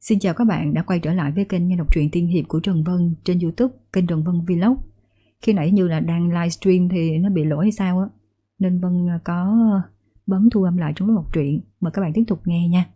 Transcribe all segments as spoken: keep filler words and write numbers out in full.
Xin chào các bạn đã quay trở lại với kênh nghe đọc truyện tiên hiệp của Trần Vân trên YouTube, kênh Trần Vân Vlog. Khi nãy như là đang livestream thì nó bị lỗi hay sao á, nên Vân có bấm thu âm lại trong lúc đọc truyện. Mời các bạn tiếp tục nghe nha.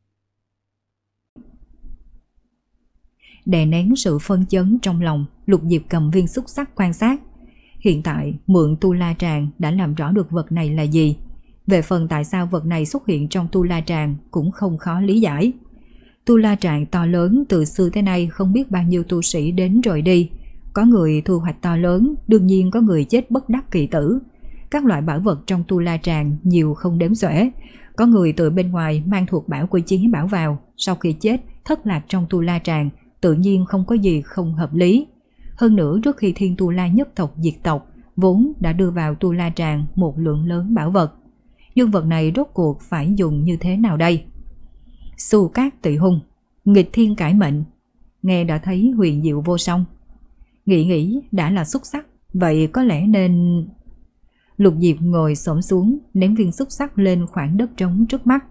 Đè nén sự phân chấn trong lòng, Lục Diệp cầm viên xúc xắc quan sát. Hiện tại mượn tu la tràng đã làm rõ được vật này là gì. Về phần tại sao vật này xuất hiện trong tu la tràng cũng không khó lý giải. Tu la tràng to lớn, từ xưa tới nay không biết bao nhiêu tu sĩ đến rồi đi. Có người thu hoạch to lớn, đương nhiên có người chết bất đắc kỳ tử. Các loại bảo vật trong tu la tràng nhiều không đếm xuể. Có người từ bên ngoài mang thuộc bảo của chí bảo vào, sau khi chết thất lạc trong tu la tràng, tự nhiên không có gì không hợp lý. Hơn nữa, trước khi Thiên Tu La nhất tộc diệt tộc, vốn đã đưa vào tu la tràng một lượng lớn bảo vật. Nhưng vật này rốt cuộc phải dùng như thế nào đây? Xu cát tị hung, nghịch thiên cải mệnh, nghe đã thấy huyền diệu vô song. Nghĩ nghĩ đã là xúc sắc, vậy có lẽ nên... Lục Diệp ngồi xổm xuống, ném viên xúc sắc lên khoảng đất trống trước mắt.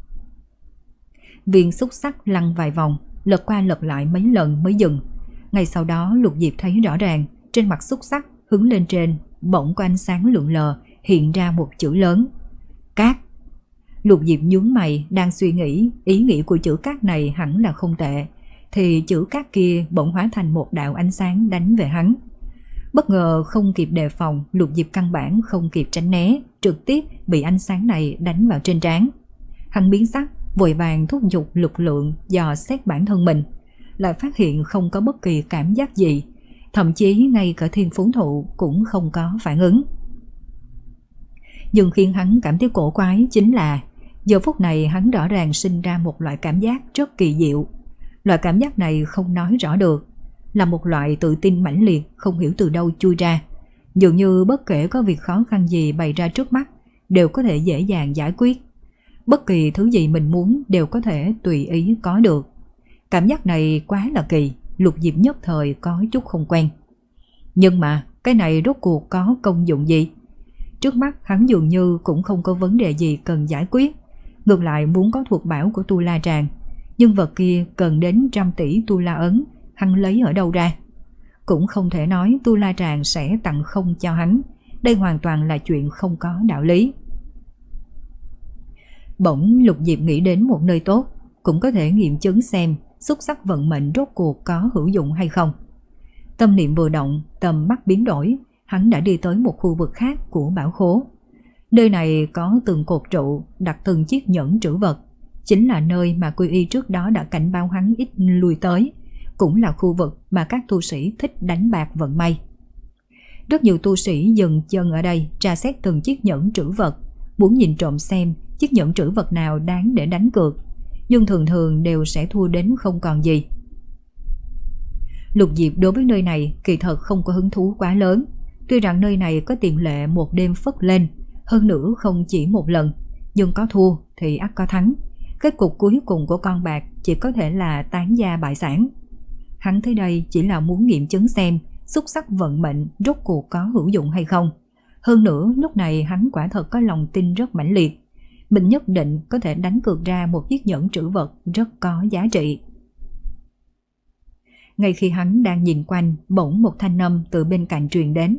Viên xúc sắc lăn vài vòng, lật qua lật lại mấy lần mới dừng. Ngay sau đó Lục Diệp thấy rõ ràng, trên mặt xúc sắc hướng lên trên, bỗng có ánh sáng lượn lờ, hiện ra một chữ lớn: cát. Lục Diệp nhướng mày, đang suy nghĩ ý nghĩa của chữ cát này hẳn là không tệ, thì chữ cát kia bỗng hóa thành một đạo ánh sáng đánh về hắn. Bất ngờ không kịp đề phòng, Lục Diệp căn bản không kịp tránh né, trực tiếp bị ánh sáng này đánh vào trên trán. Hắn biến sắc, vội vàng thúc giục lực lượng dò xét bản thân mình, lại phát hiện không có bất kỳ cảm giác gì, thậm chí ngay cả Thiên Phú Thụ cũng không có phản ứng. Nhưng khiến hắn cảm thấy cổ quái chính là giờ phút này hắn rõ ràng sinh ra một loại cảm giác rất kỳ diệu. Loại cảm giác này không nói rõ được, là một loại tự tin mãnh liệt không hiểu từ đâu chui ra. Dường như bất kể có việc khó khăn gì bày ra trước mắt đều có thể dễ dàng giải quyết. Bất kỳ thứ gì mình muốn đều có thể tùy ý có được. Cảm giác này quá là kỳ, Lục Diệp nhất thời có chút không quen. Nhưng mà cái này rốt cuộc có công dụng gì? Trước mắt hắn dường như cũng không có vấn đề gì cần giải quyết. Ngược lại muốn có thuộc bảo của tu la tràng, nhưng vật kia cần đến trăm tỷ tu la ấn, hắn lấy ở đâu ra? Cũng không thể nói tu la tràng sẽ tặng không cho hắn, đây hoàn toàn là chuyện không có đạo lý. Bỗng Lục Diệp nghĩ đến một nơi tốt, cũng có thể nghiệm chứng xem xúc sắc vận mệnh rốt cuộc có hữu dụng hay không. Tâm niệm vừa động, tầm mắt biến đổi, hắn đã đi tới một khu vực khác của bảo khố. Nơi này có từng cột trụ đặt từng chiếc nhẫn trữ vật, chính là nơi mà Quy Y trước đó đã cảnh báo hắn ít lui tới, cũng là khu vực mà các tu sĩ thích đánh bạc vận may. Rất nhiều tu sĩ dừng chân ở đây tra xét từng chiếc nhẫn trữ vật, muốn nhìn trộm xem chiếc nhẫn trữ vật nào đáng để đánh cược, nhưng thường thường đều sẽ thua đến không còn gì. Lục Diệp đối với nơi này kỳ thật không có hứng thú quá lớn. Tuy rằng nơi này có tiền lệ một đêm phất lên, hơn nữa không chỉ một lần, nhưng có thua thì ắt có thắng. Kết cục cuối cùng của con bạc chỉ có thể là tán gia bại sản. Hắn tới đây chỉ là muốn nghiệm chứng xem xúc sắc vận mệnh rốt cuộc có hữu dụng hay không. Hơn nữa lúc này hắn quả thật có lòng tin rất mãnh liệt, mình nhất định có thể đánh cược ra một chiếc nhẫn trữ vật rất có giá trị. Ngay khi hắn đang nhìn quanh, bỗng một thanh âm từ bên cạnh truyền đến: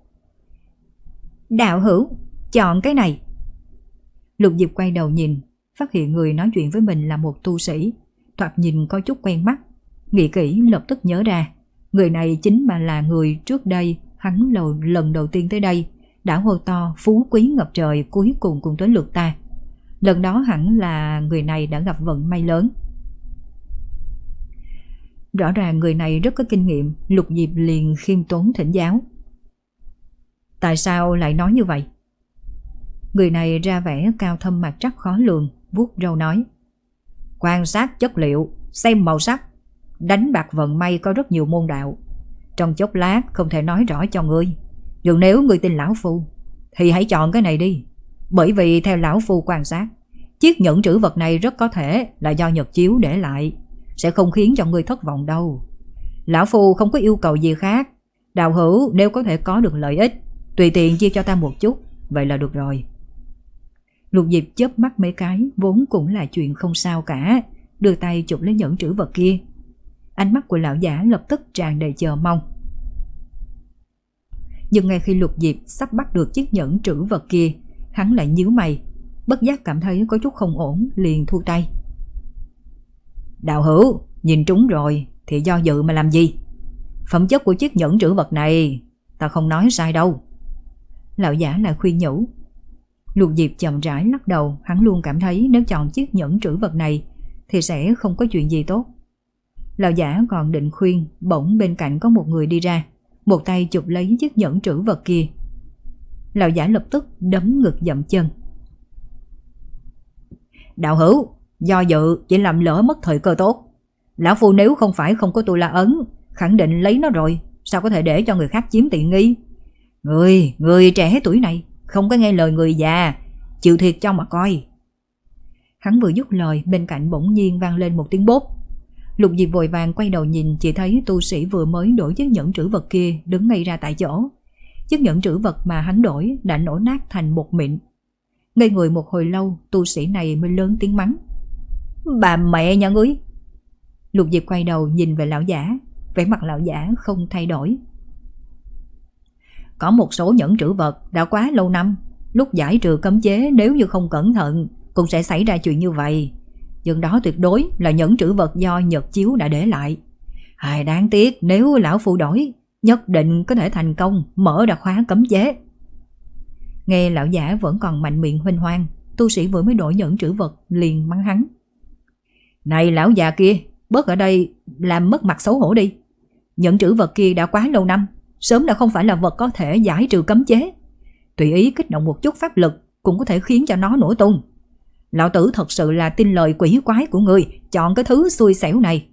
đạo hữu, chọn cái này. Lục Diệp quay đầu nhìn, phát hiện người nói chuyện với mình là một tu sĩ, thoạt nhìn có chút quen mắt. Nghĩ kỹ lập tức nhớ ra, người này chính mà là người trước đây hắn lần đầu tiên tới đây đã hô to phú quý ngập trời, cuối cùng cùng tới lượt ta. Lần đó hẳn là người này đã gặp vận may lớn. Rõ ràng người này rất có kinh nghiệm, Lục Diệp liền khiêm tốn thỉnh giáo: tại sao lại nói như vậy? Người này ra vẻ cao thâm mặt trắc khó lường, vuốt râu nói: quan sát chất liệu, xem màu sắc, đánh bạc vận may có rất nhiều môn đạo, trong chốc lát không thể nói rõ cho ngươi. Nhưng nếu ngươi tin lão phu thì hãy chọn cái này đi, bởi vì theo lão phu quan sát, chiếc nhẫn trữ vật này rất có thể là do Nhật Chiếu để lại, sẽ không khiến cho ngươi thất vọng đâu. Lão phu không có yêu cầu gì khác, đạo hữu nếu có thể có được lợi ích, tùy tiện chia cho ta một chút, vậy là được rồi. Lục Diệp chớp mắt mấy cái, vốn cũng là chuyện không sao cả, đưa tay chụp lấy nhẫn trữ vật kia. Ánh mắt của lão giả lập tức tràn đầy chờ mong. Nhưng ngay khi Lục Diệp sắp bắt được chiếc nhẫn trữ vật kia, hắn lại nhíu mày, bất giác cảm thấy có chút không ổn, liền thu tay. Đạo hữu, nhìn trúng rồi thì do dự mà làm gì? Phẩm chất của chiếc nhẫn trữ vật này ta không nói sai đâu. Lão giả lại khuyên nhủ. Lục Diệp chậm rãi lắc đầu, hắn luôn cảm thấy nếu chọn chiếc nhẫn trữ vật này thì sẽ không có chuyện gì tốt. Lão giả còn định khuyên, bỗng bên cạnh có một người đi ra, một tay chụp lấy chiếc nhẫn trữ vật kia. Lão giả lập tức đấm ngực dậm chân. Đạo hữu, do dự chỉ làm lỡ mất thời cơ tốt. Lão phu nếu không phải không có tu la ấn, khẳng định lấy nó rồi, sao có thể để cho người khác chiếm tiện nghi? Người, người trẻ tuổi này không có nghe lời người già, chịu thiệt cho mà coi. Hắn vừa dứt lời, bên cạnh bỗng nhiên vang lên một tiếng bốp. Lục Diệp vội vàng quay đầu nhìn, chỉ thấy tu sĩ vừa mới đổi chiếc nhẫn trữ vật kia đứng ngay ra tại chỗ. Chiếc nhẫn trữ vật mà hắn đổi đã nổ nát thành một mịn. Ngây người một hồi lâu, tu sĩ này mới lớn tiếng mắng. Bà mẹ nhà ngươi! Lục Diệp quay đầu nhìn về lão giả, vẻ mặt lão giả không thay đổi. Có một số nhẫn trữ vật đã quá lâu năm, lúc giải trừ cấm chế nếu như không cẩn thận cũng sẽ xảy ra chuyện như vậy. Nhưng đó tuyệt đối là nhẫn trữ vật do Nhật Chiếu đã để lại. Hài đáng tiếc, nếu lão phu đổi nhất định có thể thành công mở ra khóa cấm chế. Nghe lão giả vẫn còn mạnh miệng huênh hoang, tu sĩ vừa mới đổi nhẫn trữ vật liền mắng hắn. Này lão già kia, bớt ở đây làm mất mặt xấu hổ đi. Nhẫn trữ vật kia đã quá lâu năm, sớm đã không phải là vật có thể giải trừ cấm chế. Tùy ý kích động một chút pháp lực cũng có thể khiến cho nó nổ tung. Lão tử thật sự là tin lời quỷ quái của người, chọn cái thứ xui xẻo này.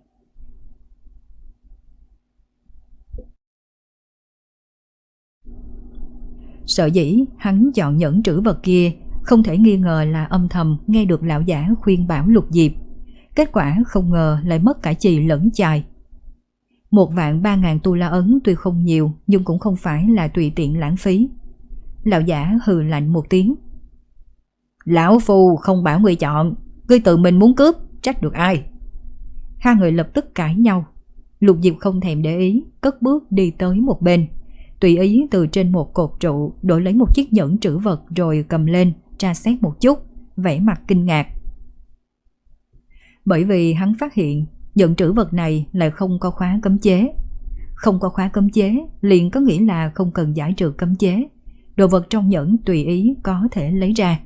Sợ dĩ hắn chọn nhẫn trữ vật kia không thể nghi ngờ là âm thầm nghe được lão giả khuyên bảo Lục Diệp. Kết quả không ngờ lại mất cả chì lẫn chài. Một vạn ba ngàn tu la ấn tuy không nhiều, nhưng cũng không phải là tùy tiện lãng phí. Lão giả hừ lạnh một tiếng. Lão phu không bảo ngươi chọn, ngươi tự mình muốn cướp, trách được ai? Hai người lập tức cãi nhau. Lục Diệp không thèm để ý, cất bước đi tới một bên, tùy ý từ trên một cột trụ đổi lấy một chiếc nhẫn trữ vật rồi cầm lên tra xét một chút, vẻ mặt kinh ngạc. Bởi vì hắn phát hiện nhẫn trữ vật này lại không có khóa cấm chế. Không có khóa cấm chế liền có nghĩa là không cần giải trừ cấm chế, đồ vật trong nhẫn tùy ý có thể lấy ra.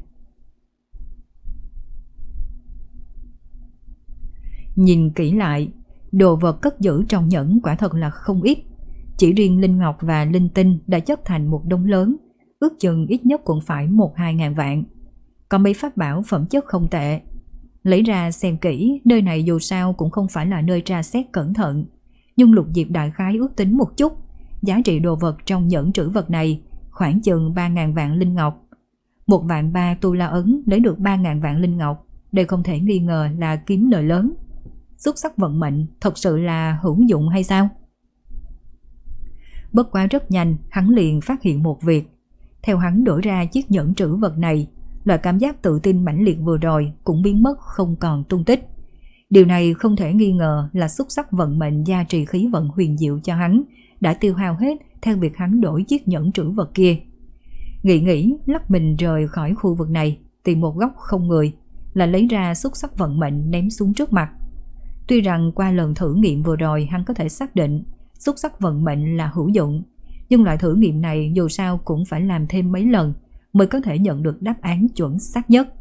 Nhìn kỹ lại, đồ vật cất giữ trong nhẫn quả thật là không ít. Chỉ riêng linh ngọc và linh tinh đã chất thành một đống lớn, ước chừng ít nhất cũng phải một hai ngàn vạn. Còn mấy pháp bảo phẩm chất không tệ. Lấy ra xem kỹ, nơi này dù sao cũng không phải là nơi tra xét cẩn thận. Nhưng Lục Diệp đại khái ước tính một chút, giá trị đồ vật trong nhẫn trữ vật này khoảng chừng ba ngàn vạn linh ngọc. Một vạn ba tu la ấn lấy được ba ngàn vạn linh ngọc, đây không thể nghi ngờ là kiếm lời lớn. Xuất sắc vận mệnh thật sự là hữu dụng hay sao? Bất quá rất nhanh, hắn liền phát hiện một việc. Theo hắn đổi ra chiếc nhẫn trữ vật này, loại cảm giác tự tin mãnh liệt vừa rồi cũng biến mất không còn tung tích. Điều này không thể nghi ngờ là xuất sắc vận mệnh gia trì khí vận huyền diệu cho hắn đã tiêu hao hết theo việc hắn đổi chiếc nhẫn trữ vật kia. Nghĩ nghĩ, lắc mình rời khỏi khu vực này, tìm một góc không người, là lấy ra xuất sắc vận mệnh ném xuống trước mặt. Tuy rằng qua lần thử nghiệm vừa rồi hắn có thể xác định xuất sắc vận mệnh là hữu dụng, nhưng loại thử nghiệm này dù sao cũng phải làm thêm mấy lần mới có thể nhận được đáp án chuẩn xác nhất.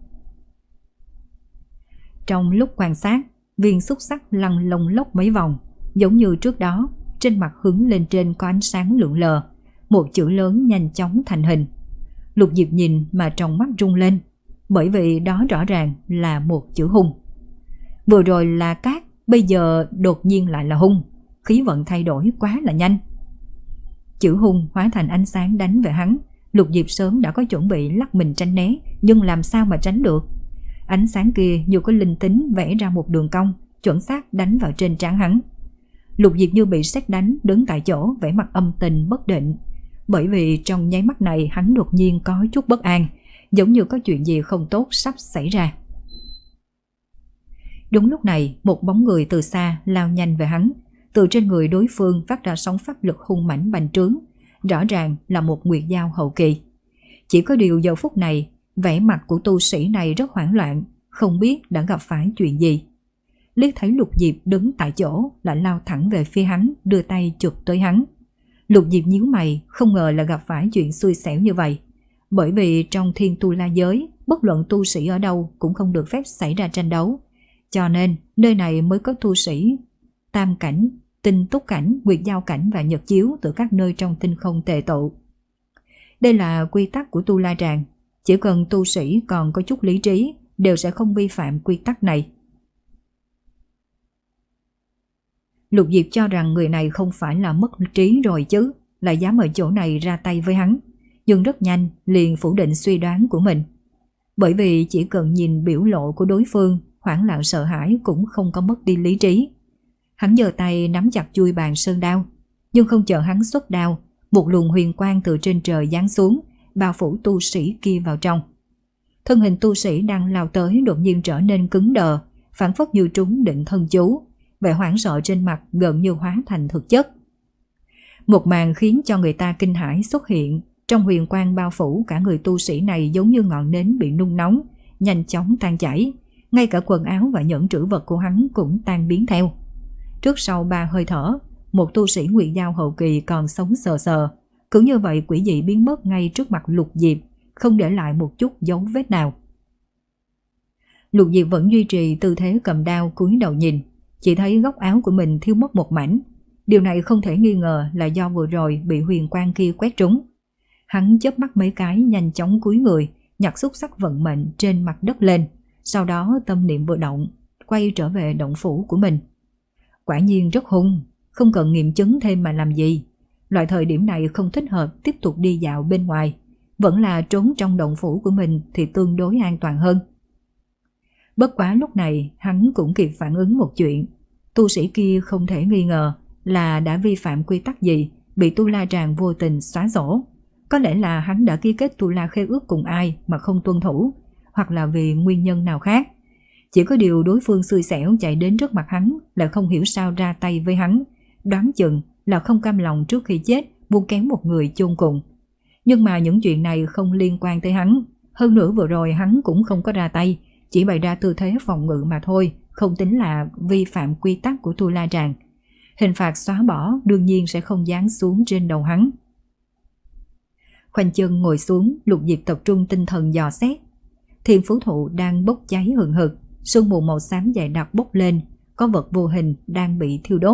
Trong lúc quan sát, viên xúc sắc lăn lông lốc mấy vòng, giống như trước đó, trên mặt hướng lên trên có ánh sáng lượn lờ, một chữ lớn nhanh chóng thành hình. Lục Diệp nhìn mà trong mắt rung lên, bởi vì đó rõ ràng là một chữ hung. Vừa rồi là cát, bây giờ đột nhiên lại là hung, khí vận thay đổi quá là nhanh. Chữ hung hóa thành ánh sáng đánh về hắn. Lục Diệp sớm đã có chuẩn bị lắc mình tránh né, nhưng làm sao mà tránh được. Ánh sáng kia dù có linh tính vẽ ra một đường cong, chuẩn xác đánh vào trên trán hắn. Lục Diệp như bị sét đánh, đứng tại chỗ vẻ mặt âm tình bất định. Bởi vì trong nháy mắt này hắn đột nhiên có chút bất an, giống như có chuyện gì không tốt sắp xảy ra. Đúng lúc này, một bóng người từ xa lao nhanh về hắn. Từ trên người đối phương phát ra sóng pháp lực hung mãnh bành trướng, rõ ràng là một nguyệt dao hậu kỳ. Chỉ có điều giờ phút này, vẻ mặt của tu sĩ này rất hoảng loạn, không biết đã gặp phải chuyện gì. Liếc thấy Lục Diệp đứng tại chỗ, lại lao thẳng về phía hắn, đưa tay chụp tới hắn. Lục Diệp nhíu mày, không ngờ là gặp phải chuyện xui xẻo như vậy. Bởi vì trong Thiên Tu La giới, bất luận tu sĩ ở đâu cũng không được phép xảy ra tranh đấu. Cho nên, nơi này mới có tu sĩ tam cảnh, tinh túc cảnh, nguyệt giao cảnh và nhật chiếu từ các nơi trong tinh không tề tụ. Đây là quy tắc của Tu La Tràng. Chỉ cần tu sĩ còn có chút lý trí, đều sẽ không vi phạm quy tắc này. Lục Diệp cho rằng người này không phải là mất trí rồi chứ, lại dám ở chỗ này ra tay với hắn. Nhưng rất nhanh liền phủ định suy đoán của mình. Bởi vì chỉ cần nhìn biểu lộ của đối phương, hoảng loạn sợ hãi cũng không có mất đi lý trí. Hắn giơ tay nắm chặt chuôi bàn sơn đao, nhưng không chờ hắn xuất đao, một luồng huyền quang từ trên trời giáng xuống, bao phủ tu sĩ kia vào trong. Thân hình tu sĩ đang lao tới đột nhiên trở nên cứng đờ, phảng phất như trúng định thân chú, vẻ hoảng sợ trên mặt gần như hóa thành thực chất. Một màn khiến cho người ta kinh hãi xuất hiện. Trong huyền quang bao phủ, cả người tu sĩ này giống như ngọn nến bị nung nóng, nhanh chóng tan chảy. Ngay cả quần áo và nhẫn trữ vật của hắn cũng tan biến theo. Trước sau ba hơi thở, một tu sĩ nguyệt giao hậu kỳ còn sống sờ sờ, cứ như vậy quỷ dị biến mất ngay trước mặt Lục Diệp, không để lại một chút dấu vết nào. Lục Diệp vẫn duy trì tư thế cầm đao cúi đầu nhìn, chỉ thấy góc áo của mình thiếu mất một mảnh. Điều này không thể nghi ngờ là do vừa rồi bị huyền quang kia quét trúng. Hắn chớp mắt mấy cái, nhanh chóng cúi người, nhặt xúc sắc vận mệnh trên mặt đất lên, sau đó tâm niệm vừa động, quay trở về động phủ của mình. Quả nhiên rất hung, không cần nghiệm chứng thêm mà làm gì. Loại thời điểm này không thích hợp tiếp tục đi dạo bên ngoài, vẫn là trốn trong động phủ của mình thì tương đối an toàn hơn. Bất quá lúc này hắn cũng kịp phản ứng một chuyện. Tu sĩ kia không thể nghi ngờ là đã vi phạm quy tắc gì, bị Tu La Tràng vô tình xóa sổ. Có lẽ là hắn đã ký kết Tu La khế ước cùng ai mà không tuân thủ, hoặc là vì nguyên nhân nào khác. Chỉ có điều đối phương xui xẻo chạy đến trước mặt hắn, lại không hiểu sao ra tay với hắn, đoán chừng là không cam lòng trước khi chết buông kéo một người chôn cùng. Nhưng mà những chuyện này không liên quan tới hắn. Hơn nữa vừa rồi hắn cũng không có ra tay, chỉ bày ra tư thế phòng ngự mà thôi, không tính là vi phạm quy tắc của Tu La Tràng. Hình phạt xóa bỏ đương nhiên sẽ không giáng xuống trên đầu hắn. Khoanh chân ngồi xuống, Lục Diệp tập trung tinh thần dò xét. Thiên phú thụ đang bốc cháy hừng hực, sương mù màu xám dày đặc bốc lên, có vật vô hình đang bị thiêu đốt.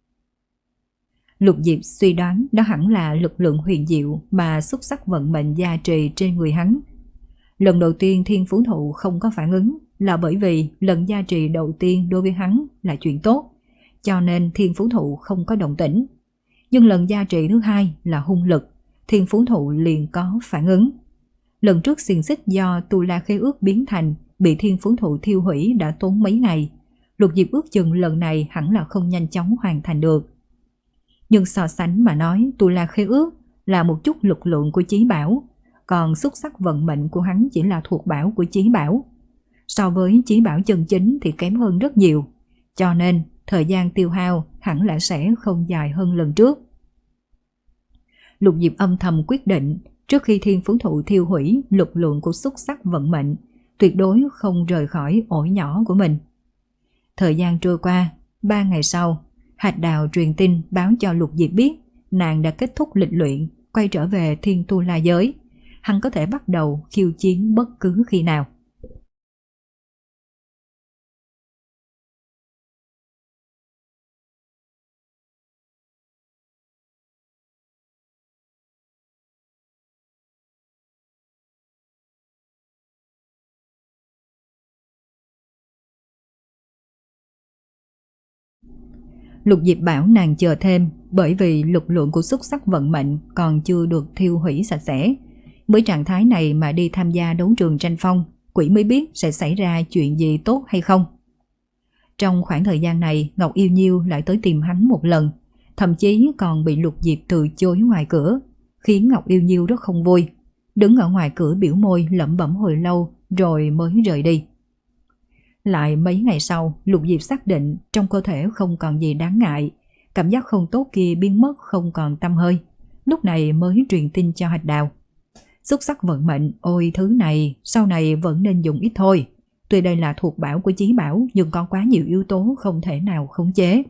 Lục Diệp suy đoán đó hẳn là lực lượng huyền diệu mà xúc sắc vận mệnh gia trì trên người hắn. Lần đầu tiên thiên phú thụ không có phản ứng là bởi vì lần gia trì đầu tiên đối với hắn là chuyện tốt, cho nên thiên phú thụ không có động tĩnh. Nhưng lần gia trì thứ hai là hung lực, thiên phú thụ liền có phản ứng. Lần trước xiềng xích do Tu La khế ước biến thành bị thiên phú thụ thiêu hủy đã tốn mấy ngày. Lục Diệp ước chừng lần này hẳn là không nhanh chóng hoàn thành được. Nhưng so sánh mà nói, Tu La khế ước là một chút lực lượng của chí bảo, còn xúc sắc vận mệnh của hắn chỉ là thuộc bảo của chí bảo. So với chí bảo chân chính thì kém hơn rất nhiều, cho nên thời gian tiêu hao hẳn là sẽ không dài hơn lần trước. Lục Diệp âm thầm quyết định, trước khi thiên phú thụ thiêu hủy lực lượng của xúc sắc vận mệnh, tuyệt đối không rời khỏi ổ nhỏ của mình. Thời gian trôi qua, ba ngày sau, Hạch Đào truyền tin báo cho Lục Diệp biết nàng đã kết thúc lịch luyện, quay trở về Thiên Tu La giới. Hắn có thể bắt đầu khiêu chiến bất cứ khi nào. Lục Diệp bảo nàng chờ thêm, bởi vì lực lượng của xúc sắc vận mệnh còn chưa được thiêu hủy sạch sẽ. Với trạng thái này mà đi tham gia đấu trường tranh phong, quỷ mới biết sẽ xảy ra chuyện gì tốt hay không. Trong khoảng thời gian này, Ngọc Yêu Nhiêu lại tới tìm hắn một lần, thậm chí còn bị Lục Diệp từ chối ngoài cửa, khiến Ngọc Yêu Nhiêu rất không vui. Đứng ở ngoài cửa biểu môi lẩm bẩm hồi lâu rồi mới rời đi. Lại mấy ngày sau, Lục Diệp xác định trong cơ thể không còn gì đáng ngại, cảm giác không tốt kia biến mất không còn tăm hơi. Lúc này mới truyền tin cho Hạch Đào. Xúc sắc vận mệnh, ôi thứ này sau này vẫn nên dùng ít thôi. Tuy đây là thuộc bảo của chí bảo nhưng có quá nhiều yếu tố không thể nào khống chế.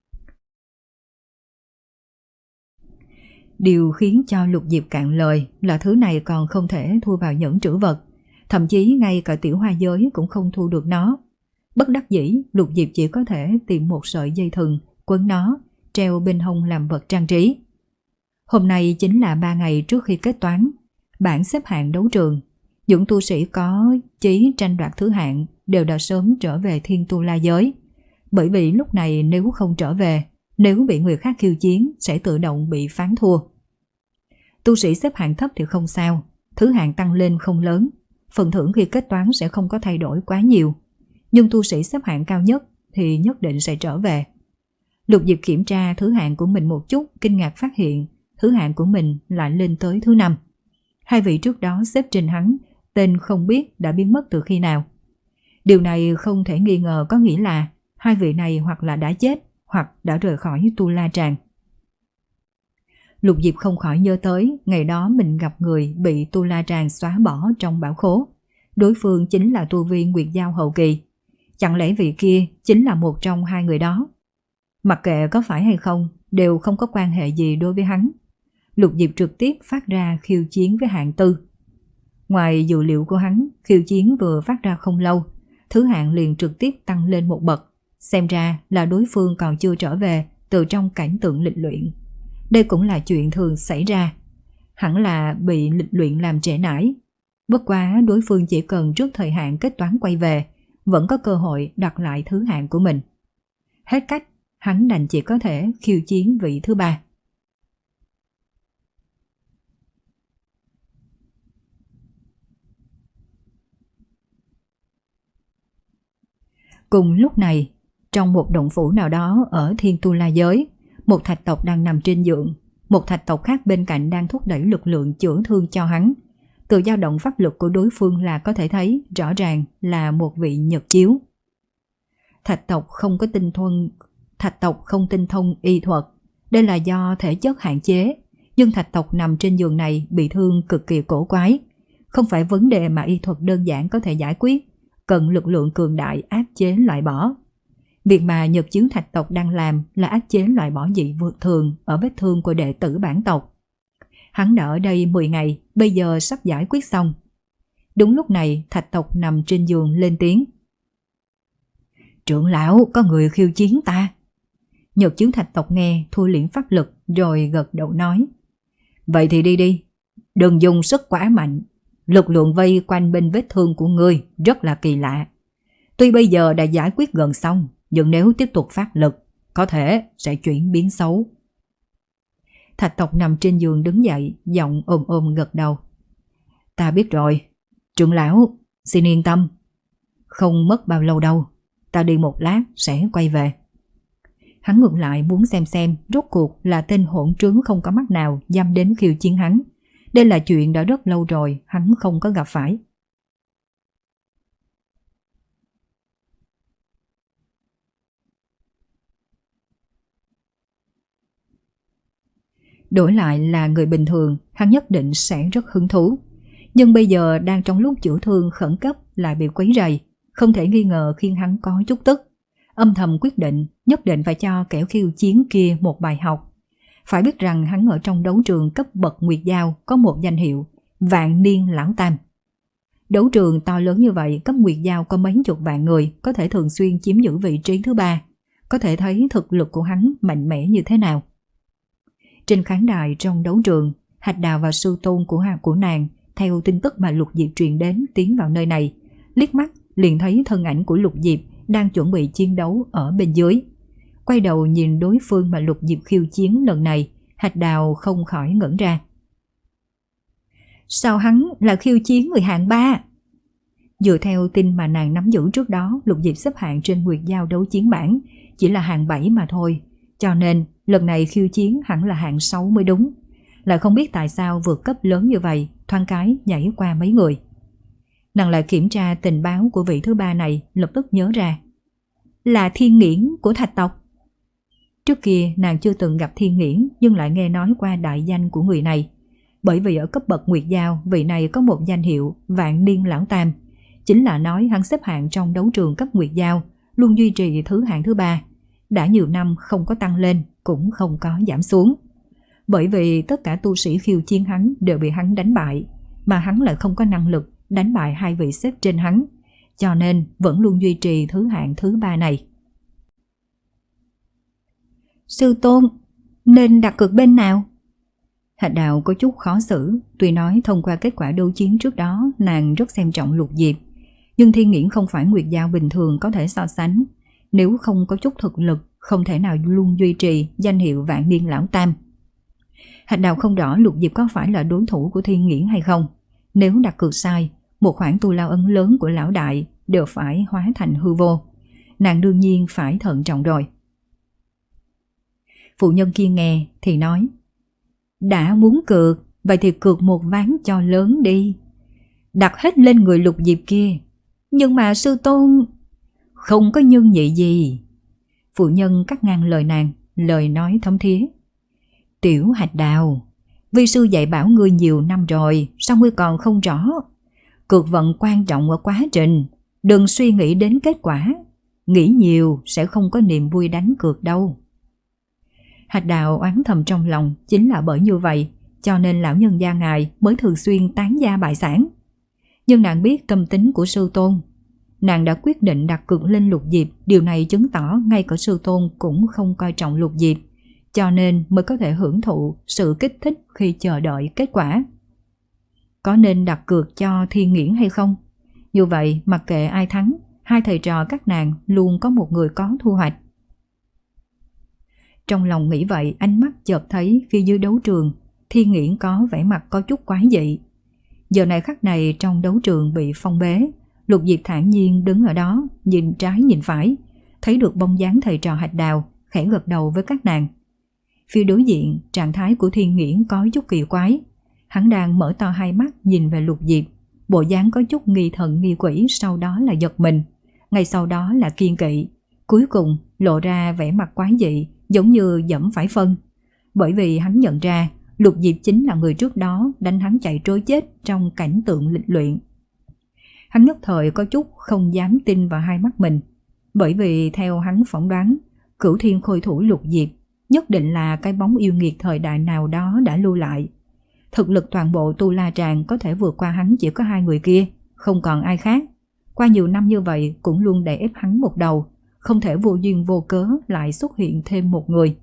Điều khiến cho Lục Diệp cạn lời là thứ này còn không thể thu vào nhẫn trữ vật. Thậm chí ngay cả tiểu hoa giới cũng không thu được nó. Bất đắc dĩ, Lục Diệp chỉ có thể tìm một sợi dây thừng, quấn nó, treo bên hông làm vật trang trí. Hôm nay chính là ba ngày trước khi kết toán. Bảng xếp hạng đấu trường, những tu sĩ có chí tranh đoạt thứ hạng đều đã sớm trở về Thiên Tu La Giới. Bởi vì lúc này nếu không trở về, nếu bị người khác khiêu chiến sẽ tự động bị phán thua. Tu sĩ xếp hạng thấp thì không sao, thứ hạng tăng lên không lớn, phần thưởng khi kết toán sẽ không có thay đổi quá nhiều. Nhưng tu sĩ xếp hạng cao nhất thì nhất định sẽ trở về. Lục Diệp kiểm tra thứ hạng của mình một chút, kinh ngạc phát hiện thứ hạng của mình lại lên tới thứ năm. Hai vị trước đó xếp trên hắn, tên không biết đã biến mất từ khi nào. Điều này không thể nghi ngờ có nghĩa là hai vị này hoặc là đã chết hoặc đã rời khỏi Tu La Tràng. Lục Diệp không khỏi nhớ tới ngày đó mình gặp người bị Tu La Tràng xóa bỏ trong bảo khố. Đối phương chính là tu vi Nguyệt Giao hậu kỳ. Chẳng lẽ vị kia chính là một trong hai người đó? Mặc kệ có phải hay không, đều không có quan hệ gì đối với hắn. Lục Diệp trực tiếp phát ra khiêu chiến với hạng tư. Ngoài dự liệu của hắn, khiêu chiến vừa phát ra không lâu, thứ hạng liền trực tiếp tăng lên một bậc. Xem ra là đối phương còn chưa trở về từ trong cảnh tượng lịch luyện. Đây cũng là chuyện thường xảy ra. Hẳn là bị lịch luyện làm trễ nải. Bất quá đối phương chỉ cần trước thời hạn kết toán quay về, vẫn có cơ hội đặt lại thứ hạng của mình. Hết cách, hắn đành chỉ có thể khiêu chiến vị thứ ba. Cùng lúc này, trong một động phủ nào đó ở Thiên Tu La Giới, một thạch tộc đang nằm trên giường, một thạch tộc khác bên cạnh đang thúc đẩy lực lượng chữa thương cho hắn. Từ dao động pháp lực của đối phương là có thể thấy rõ ràng là một vị nhật chiếu. Thạch tộc không có tinh thuần, thạch tộc không tinh thông y thuật, đây là do thể chất hạn chế, nhưng thạch tộc nằm trên giường này bị thương cực kỳ cổ quái, không phải vấn đề mà y thuật đơn giản có thể giải quyết, cần lực lượng cường đại áp chế loại bỏ. Việc mà nhật chiếu thạch tộc đang làm là áp chế loại bỏ dị vượt thường ở vết thương của đệ tử bản tộc. Hắn đã ở đây mười ngày, bây giờ sắp giải quyết xong. Đúng lúc này thạch tộc nằm trên giường lên tiếng. Trưởng lão, có người khiêu chiến ta. Nhật chiếu thạch tộc nghe thu liễm pháp lực rồi gật đầu nói. Vậy thì đi đi, đừng dùng sức quá mạnh. Lực lượng vây quanh bên vết thương của ngươi rất là kỳ lạ. Tuy bây giờ đã giải quyết gần xong, nhưng nếu tiếp tục phát lực, có thể sẽ chuyển biến xấu. Thạch tộc nằm trên giường đứng dậy, giọng ôm ôm gật đầu. Ta biết rồi, trưởng lão, xin yên tâm. Không mất bao lâu đâu, ta đi một lát sẽ quay về. Hắn ngược lại muốn xem xem rốt cuộc là tên hỗn trướng không có mắt nào dám đến khiêu chiến hắn. Đây là chuyện đã rất lâu rồi hắn không có gặp phải. Đổi lại là người bình thường, hắn nhất định sẽ rất hứng thú. Nhưng bây giờ đang trong lúc chữa thương khẩn cấp lại bị quấy rầy, không thể nghi ngờ khiến hắn có chút tức. Âm thầm quyết định nhất định phải cho kẻ khiêu chiến kia một bài học. Phải biết rằng hắn ở trong đấu trường cấp bậc Nguyệt Giao có một danh hiệu Vạn Niên Lão Tam. Đấu trường to lớn như vậy, cấp Nguyệt Giao có mấy chục vạn người, có thể thường xuyên chiếm giữ vị trí thứ ba. Có thể thấy thực lực của hắn mạnh mẽ như thế nào. Trên khán đài trong đấu trường, Hạch Đào và sư tôn của hạt của nàng theo tin tức mà Lục Diệp truyền đến tiến vào nơi này, liếc mắt liền thấy thân ảnh của Lục Diệp đang chuẩn bị chiến đấu ở bên dưới. Quay đầu nhìn đối phương mà Lục Diệp khiêu chiến lần này, Hạch Đào không khỏi ngẩn ra. Sao hắn là khiêu chiến người hạng ba? Dựa theo tin mà nàng nắm giữ trước đó, Lục Diệp xếp hạng trên Nguyệt Giao đấu chiến bảng chỉ là hạng bảy mà thôi, cho nên lần này khiêu chiến hẳn là hạng sáu mới đúng. Lại không biết tại sao vượt cấp lớn như vậy, thoáng cái nhảy qua mấy người. Nàng lại kiểm tra tình báo của vị thứ ba này, lập tức nhớ ra. Là Thiên Nghiễn của Thạch tộc. Trước kia nàng chưa từng gặp Thiên Nghiễn, nhưng lại nghe nói qua đại danh của người này. Bởi vì ở cấp bậc Nguyệt Giao, vị này có một danh hiệu Vạn Niên Lão Tam. Chính là nói hắn xếp hạng trong đấu trường cấp Nguyệt Giao, luôn duy trì thứ hạng thứ ba. Đã nhiều năm không có tăng lên, cũng không có giảm xuống. Bởi vì tất cả tu sĩ khiêu chiến hắn đều bị hắn đánh bại, mà hắn lại không có năng lực đánh bại hai vị xếp trên hắn, cho nên vẫn luôn duy trì thứ hạng thứ ba này. Sư tôn, nên đặt cược bên nào? Hạch Đào có chút khó xử, tuy nói thông qua kết quả đấu chiến trước đó nàng rất xem trọng Lục Diệp, nhưng Thiên Nghiễn không phải Nguyệt Giao bình thường có thể so sánh. Nếu không có chút thực lực, không thể nào luôn duy trì danh hiệu Vạn Niên Lão Tam. Hạch Đào không rõ Lục Diệp có phải là đối thủ của Thiên Nghiễn hay không. Nếu đặt cược sai, một khoản tu lao ấn lớn của lão đại đều phải hóa thành hư vô. Nàng đương nhiên phải thận trọng rồi. Phụ nhân kia nghe thì nói, đã muốn cược, vậy thì cược một ván cho lớn đi. Đặt hết lên người Lục Diệp kia. Nhưng mà sư tôn... Không có nhân nhị gì. Phụ nhân cắt ngang lời nàng, lời nói thấm thía. Tiểu Hạch Đào, vi sư dạy bảo ngươi nhiều năm rồi, sao ngươi còn không rõ? Cược vận quan trọng ở quá trình, đừng suy nghĩ đến kết quả. Nghĩ nhiều sẽ không có niềm vui đánh cược đâu. Hạch Đào oán thầm trong lòng, chính là bởi như vậy, cho nên lão nhân gia ngài mới thường xuyên tán gia bại sản. Nhưng nàng biết tâm tính của sư tôn. Nàng đã quyết định đặt cược lên Lục Diệp, điều này chứng tỏ ngay cả sư tôn cũng không coi trọng Lục Diệp, cho nên mới có thể hưởng thụ sự kích thích khi chờ đợi kết quả. Có nên đặt cược cho Thiên Nghiễn hay không? Như vậy mặc kệ ai thắng, hai thầy trò các nàng luôn có một người có thu hoạch. Trong lòng nghĩ vậy, ánh mắt chợt thấy phía dưới đấu trường, Thiên Nghiễn có vẻ mặt có chút quái dị. Giờ này khắc này trong đấu trường bị phong bế, Lục Diệp thản nhiên đứng ở đó, nhìn trái nhìn phải, thấy được bóng dáng thầy trò Hạch Đào, khẽ gật đầu với các nàng. Phía đối diện, trạng thái của Thiên Nghiễn có chút kỳ quái. Hắn đang mở to hai mắt nhìn về Lục Diệp, bộ dáng có chút nghi thần nghi quỷ, sau đó là giật mình, ngay sau đó là kiên kỵ, cuối cùng lộ ra vẻ mặt quái dị, giống như dẫm phải phân. Bởi vì hắn nhận ra Lục Diệp chính là người trước đó đánh hắn chạy trối chết trong cảnh tượng lịch luyện. Hắn nhất thời có chút không dám tin vào hai mắt mình, bởi vì theo hắn phỏng đoán, Cửu Thiên Khôi thủ Lục Diệp nhất định là cái bóng yêu nghiệt thời đại nào đó đã lưu lại. Thực lực toàn bộ Tu La Tràng có thể vượt qua hắn chỉ có hai người kia, không còn ai khác. Qua nhiều năm như vậy cũng luôn đè ép hắn một đầu, không thể vô duyên vô cớ lại xuất hiện thêm một người.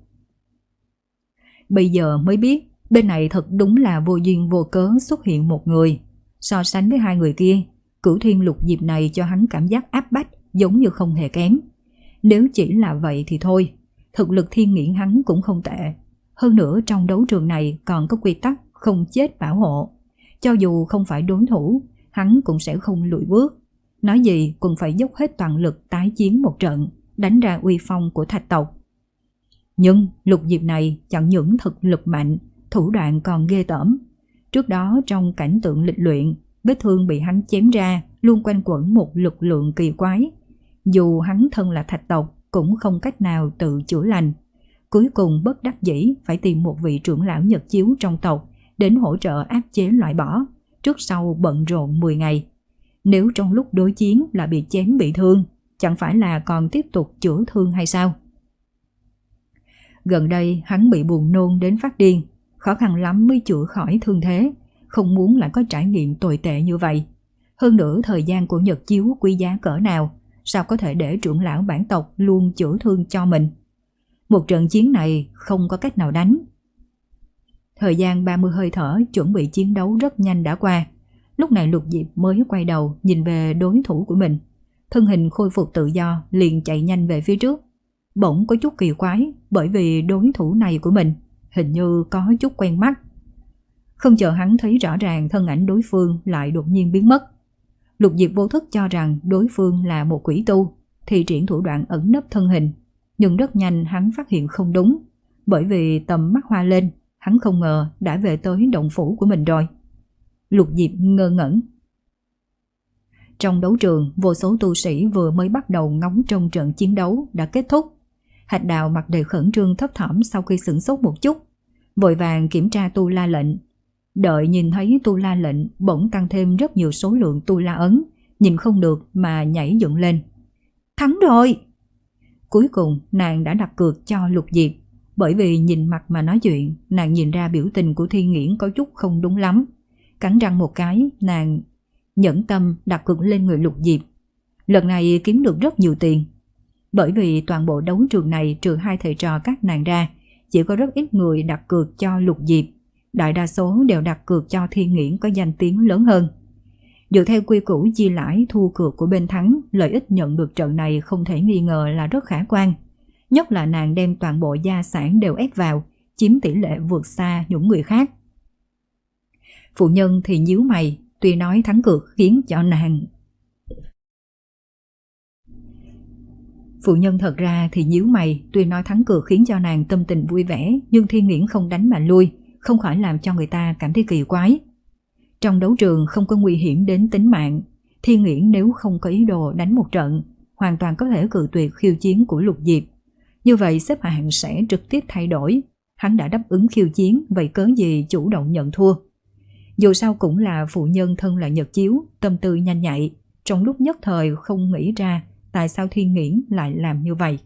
Bây giờ mới biết, bên này thật đúng là vô duyên vô cớ xuất hiện một người. So sánh với hai người kia, Cửu Thiên Lục Diệp này cho hắn cảm giác áp bách, giống như không hề kém. Nếu chỉ là vậy thì thôi, thực lực Thiên Nghiễn hắn cũng không tệ. Hơn nữa trong đấu trường này còn có quy tắc không chết bảo hộ. Cho dù không phải đối thủ, hắn cũng sẽ không lùi bước. Nói gì cũng phải dốc hết toàn lực tái chiến một trận, đánh ra uy phong của Thạch tộc. Nhưng Lục Diệp này chẳng những thực lực mạnh, thủ đoạn còn ghê tởm. Trước đó trong cảnh tượng lịch luyện, vết thương bị hắn chém ra luôn quanh quẩn một lực lượng kỳ quái. Dù hắn thân là Thạch tộc cũng không cách nào tự chữa lành. Cuối cùng bất đắc dĩ phải tìm một vị trưởng lão Nhật Chiếu trong tộc đến hỗ trợ áp chế loại bỏ, trước sau bận rộn mười ngày. Nếu trong lúc đối chiến là bị chém bị thương, chẳng phải là còn tiếp tục chữa thương hay sao? Gần đây hắn bị buồn nôn đến phát điên, khó khăn lắm mới chữa khỏi thương thế, không muốn lại có trải nghiệm tồi tệ như vậy. Hơn nữa thời gian của Nhật Chiếu quý giá cỡ nào, sao có thể để trưởng lão bản tộc luôn chữa thương cho mình? Một trận chiến này không có cách nào đánh. Thời gian ba mươi hơi thở chuẩn bị chiến đấu rất nhanh đã qua. Lúc này Lục Diệp mới quay đầu nhìn về đối thủ của mình. Thân hình khôi phục tự do liền chạy nhanh về phía trước. Bỗng có chút kỳ quái, bởi vì đối thủ này của mình hình như có chút quen mắt. Không chờ hắn thấy rõ ràng thân ảnh đối phương lại đột nhiên biến mất. Lục Diệp vô thức cho rằng đối phương là một quỷ tu, thì triển thủ đoạn ẩn nấp thân hình. Nhưng rất nhanh hắn phát hiện không đúng, bởi vì tầm mắt hoa lên, hắn không ngờ đã về tới động phủ của mình rồi. Lục Diệp ngơ ngẩn. Trong đấu trường, vô số tu sĩ vừa mới bắt đầu ngóng trông trận chiến đấu đã kết thúc. Hạch Đào mặt đầy khẩn trương thấp thỏm sau khi sửng sốt một chút, vội vàng kiểm tra tu la lệnh. Đợi nhìn thấy tu la lệnh bỗng tăng thêm rất nhiều số lượng tu la ấn, nhìn không được mà nhảy dựng lên. Thắng rồi! Cuối cùng nàng đã đặt cược cho Lục Diệp, bởi vì nhìn mặt mà nói chuyện, nàng nhìn ra biểu tình của Thiên Nghiễn có chút không đúng lắm. Cắn răng một cái, nàng nhẫn tâm đặt cược lên người Lục Diệp. Lần này kiếm được rất nhiều tiền, bởi vì toàn bộ đấu trường này trừ hai thầy trò các nàng ra, chỉ có rất ít người đặt cược cho Lục Diệp. Đại đa số đều đặt cược cho Thiên Nghiễn có danh tiếng lớn hơn. Dựa theo quy củ chia lãi thua cược của bên thắng, lợi ích nhận được trận này không thể nghi ngờ là rất khả quan. Nhất là nàng đem toàn bộ gia sản đều ép vào, chiếm tỷ lệ vượt xa những người khác. Phụ nhân thì nhíu mày, tuy nói thắng cược khiến cho nàng... Phụ nhân thật ra thì nhíu mày, tuy nói thắng cược khiến cho nàng tâm tình vui vẻ, nhưng Thiên Nghiễn không đánh mà lui, không khỏi làm cho người ta cảm thấy kỳ quái. Trong đấu trường không có nguy hiểm đến tính mạng, Thiên Nghiễn nếu không có ý đồ đánh một trận, hoàn toàn có thể cự tuyệt khiêu chiến của Lục Diệp. Như vậy xếp hạng sẽ trực tiếp thay đổi. Hắn đã đáp ứng khiêu chiến, vậy cớ gì chủ động nhận thua. Dù sao cũng là phụ nhân thân là Nhật Chiếu, tâm tư nhanh nhạy, trong lúc nhất thời không nghĩ ra tại sao Thiên Nghiễn lại làm như vậy.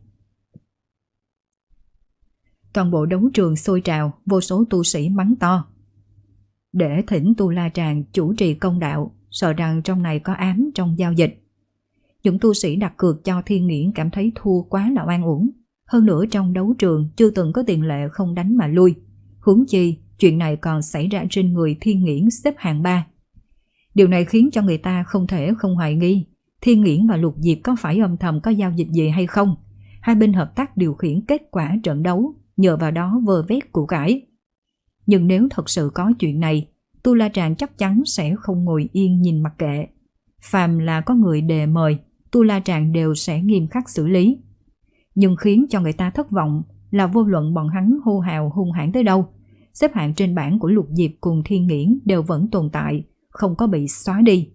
Toàn bộ đấu trường sôi trào, vô số tu sĩ mắng to. Để thỉnh Tu La Tràng chủ trì công đạo, sợ rằng trong này có ám trong giao dịch. Những tu sĩ đặt cược cho Thiên Nghiễn cảm thấy thua quá là oan uổng. Hơn nữa trong đấu trường chưa từng có tiền lệ không đánh mà lui. Huống chi, chuyện này còn xảy ra trên người Thiên Nghiễn xếp hạng ba. Điều này khiến cho người ta không thể không hoài nghi Thiên Nghiễn và Lục Diệp có phải âm thầm có giao dịch gì hay không. Hai bên hợp tác điều khiển kết quả trận đấu, nhờ vào đó vơ vét của cải. Nhưng nếu thật sự có chuyện này, Tu La Tràng chắc chắn sẽ không ngồi yên nhìn mặc kệ. Phàm là có người đề mời, Tu La Tràng đều sẽ nghiêm khắc xử lý. Nhưng khiến cho người ta thất vọng là vô luận bọn hắn hô hào hung hãn tới đâu, xếp hạng trên bảng của Lục Diệp cùng Thiên Nghiễn đều vẫn tồn tại, không có bị xóa đi.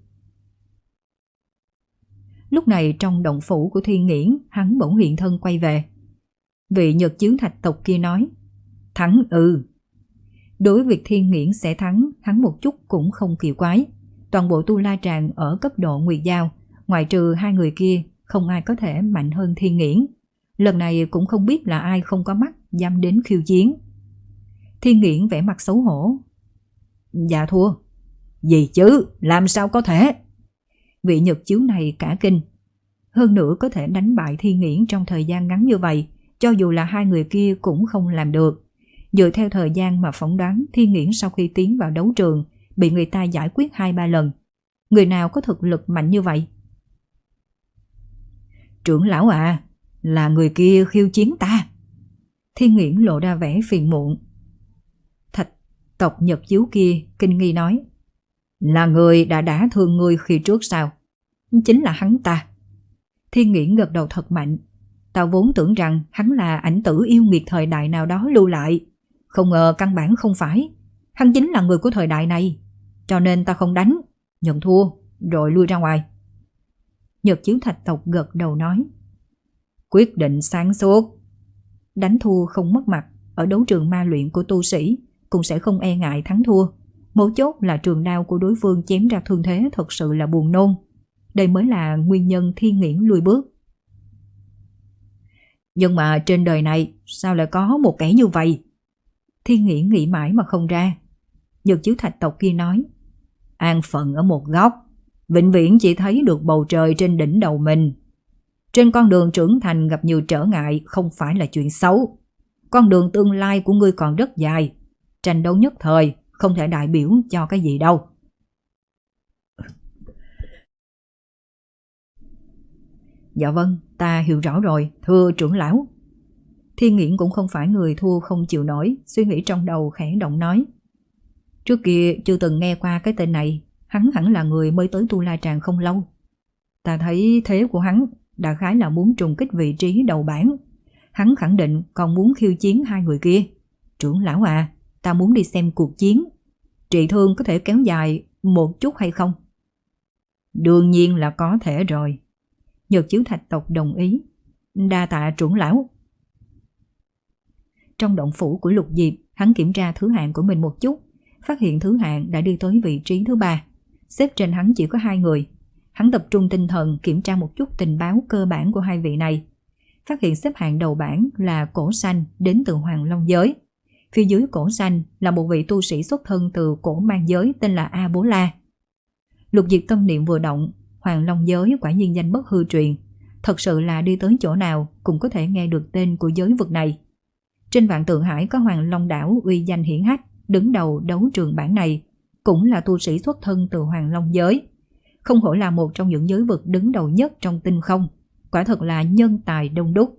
Lúc này trong động phủ của Thiên Nghiễn, hắn bỗng hiện thân quay về. Vị Nhật Chiếu Thạch tộc kia nói, thắng ừ. Đối với việc Thiên Nghiễn sẽ thắng, hắn một chút cũng không kỳ quái. Toàn bộ Tu La Tràng ở cấp độ Nguyệt Giao, ngoại trừ hai người kia, không ai có thể mạnh hơn Thiên Nghiễn. Lần này cũng không biết là ai không có mắt dám đến khiêu chiến. Thiên Nghiễn vẻ mặt xấu hổ. Dạ thua. Gì chứ, làm sao có thể? Vị Nhật Chiếu này cả kinh. Hơn nữa có thể đánh bại Thiên Nghiễn trong thời gian ngắn như vậy, cho dù là hai người kia cũng không làm được. Dựa theo thời gian mà phỏng đoán, Thiên Nghiễn sau khi tiến vào đấu trường bị người ta giải quyết hai ba lần. Người nào có thực lực mạnh như vậy? Trưởng lão à, là người kia khiêu chiến ta. Thiên Nghiễn lộ ra vẻ phiền muộn. Thạch tộc Nhật Chiếu kia kinh nghi nói, là người đã đả thương ngươi khi trước sao? Chính là hắn ta. Thiên Nghiễn gật đầu thật mạnh. Tao vốn tưởng rằng hắn là ảnh tử yêu nghiệt thời đại nào đó lưu lại, không ngờ căn bản không phải. Hắn chính là người của thời đại này, cho nên ta không đánh, nhận thua rồi lui ra ngoài. Nhật Chiếu Thạch tộc gật đầu nói, quyết định sáng suốt. Đánh thua không mất mặt, ở đấu trường ma luyện của tu sĩ cũng sẽ không e ngại thắng thua. Mấu chốt là trường đao của đối phương chém ra thương thế thật sự là buồn nôn. Đây mới là nguyên nhân Thiên Nghiễn lùi bước. Nhưng mà trên đời này sao lại có một kẻ như vậy? Thiên Nghiễn nghĩ mãi mà không ra. Nhật Chiếu Thạch tộc kia nói, an phận ở một góc, vĩnh viễn chỉ thấy được bầu trời trên đỉnh đầu mình. Trên con đường trưởng thành gặp nhiều trở ngại không phải là chuyện xấu. Con đường tương lai của ngươi còn rất dài. Tranh đấu nhất thời không thể đại biểu cho cái gì đâu. Dạ vâng, ta hiểu rõ rồi, thưa trưởng lão. Thiên Nghiễn cũng không phải người thua không chịu nổi, suy nghĩ trong đầu khẽ động nói, trước kia chưa từng nghe qua cái tên này, hắn hẳn là người mới tới Tu La Tràng không lâu. Ta thấy thế của hắn đại khái là muốn trùng kích vị trí đầu bảng. Hắn khẳng định còn muốn khiêu chiến hai người kia. Trưởng lão à, ta muốn đi xem cuộc chiến. Trị thương có thể kéo dài một chút hay không? Đương nhiên là có thể rồi. Nhật Chiếu Thạch tộc đồng ý. Đa tạ trưởng lão. Trong động phủ của Lục Diệp, hắn kiểm tra thứ hạng của mình một chút, phát hiện thứ hạng đã đi tới vị trí thứ ba. Xếp trên hắn chỉ có hai người. Hắn tập trung tinh thần kiểm tra một chút tình báo cơ bản của hai vị này. Phát hiện xếp hạng đầu bảng là Cổ Xanh đến từ Hoàng Long Giới. Phía dưới Cổ Xanh là một vị tu sĩ xuất thân từ Cổ Mang Giới tên là A Bố La. Lục Diệp tâm niệm vừa động, Hoàng Long Giới quả nhiên danh bất hư truyền. Thật sự là đi tới chỗ nào cũng có thể nghe được tên của giới vực này. Trên Vạn Tượng Hải có Hoàng Long Đảo uy danh hiển hách, đứng đầu đấu trường bảng này, cũng là tu sĩ xuất thân từ Hoàng Long Giới. Không hổ là một trong những giới vực đứng đầu nhất trong tinh không, quả thật là nhân tài đông đúc.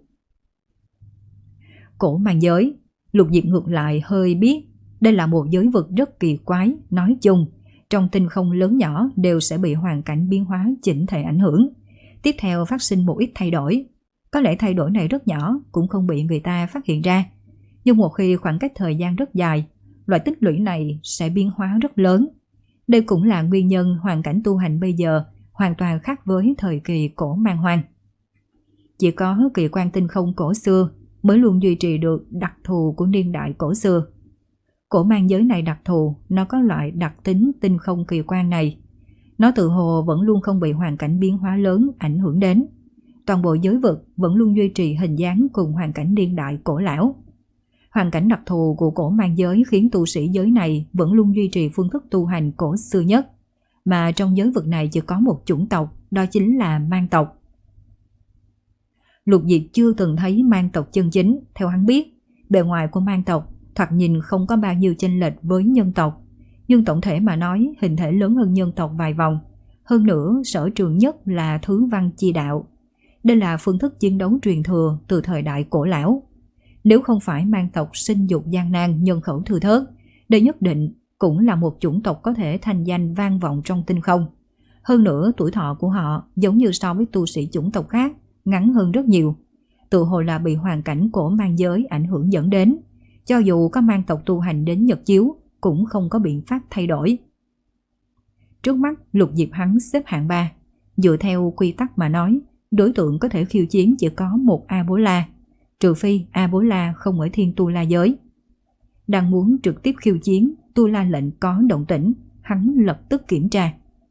Cổ Mang Giới, Lục Diệp ngược lại hơi biết, đây là một giới vực rất kỳ quái, nói chung, trong tinh không lớn nhỏ đều sẽ bị hoàn cảnh biến hóa chỉnh thể ảnh hưởng. Tiếp theo phát sinh một ít thay đổi. Có lẽ thay đổi này rất nhỏ, cũng không bị người ta phát hiện ra. Nhưng một khi khoảng cách thời gian rất dài, loại tích lũy này sẽ biến hóa rất lớn. Đây cũng là nguyên nhân hoàn cảnh tu hành bây giờ hoàn toàn khác với thời kỳ Cổ Man Hoang. Chỉ có kỳ quan tinh không cổ xưa mới luôn duy trì được đặc thù của niên đại cổ xưa. Cổ mang giới này đặc thù, nó có loại đặc tính tinh không kỳ quan này. Nó tự hồ vẫn luôn không bị hoàn cảnh biến hóa lớn ảnh hưởng đến. Toàn bộ giới vực vẫn luôn duy trì hình dáng cùng hoàn cảnh niên đại cổ lão. Hoàn cảnh đặc thù của cổ mang giới khiến tu sĩ giới này vẫn luôn duy trì phương thức tu hành cổ xưa nhất. Mà trong giới vực này chỉ có một chủng tộc, đó chính là mang tộc. Lục Diệp chưa từng thấy mang tộc chân chính, theo hắn biết, bề ngoài của mang tộc thoạt nhìn không có bao nhiêu chênh lệch với nhân tộc, nhưng tổng thể mà nói hình thể lớn hơn nhân tộc vài vòng. Hơn nữa, sở trường nhất là thứ văn chi đạo. Đây là phương thức chiến đấu truyền thừa từ thời đại cổ lão. Nếu không phải mang tộc sinh dục gian nan, nhân khẩu thừa thớt, đây nhất định cũng là một chủng tộc có thể thành danh vang vọng trong tinh không. Hơn nữa, tuổi thọ của họ giống như so với tu sĩ chủng tộc khác, ngắn hơn rất nhiều. Tự hồ là bị hoàn cảnh cổ mang giới ảnh hưởng dẫn đến. Cho dù có mang tộc tu hành đến Nhật Chiếu, cũng không có biện pháp thay đổi. Trước mắt, Lục Diệp hắn xếp hạng ba. Dựa theo quy tắc mà nói, đối tượng có thể khiêu chiến chỉ có một A Bố La, trừ phi A Bố La không ở Thiên Tu La Giới. Đang muốn trực tiếp khiêu chiến, Tu La lệnh có động tĩnh, hắn lập tức kiểm tra.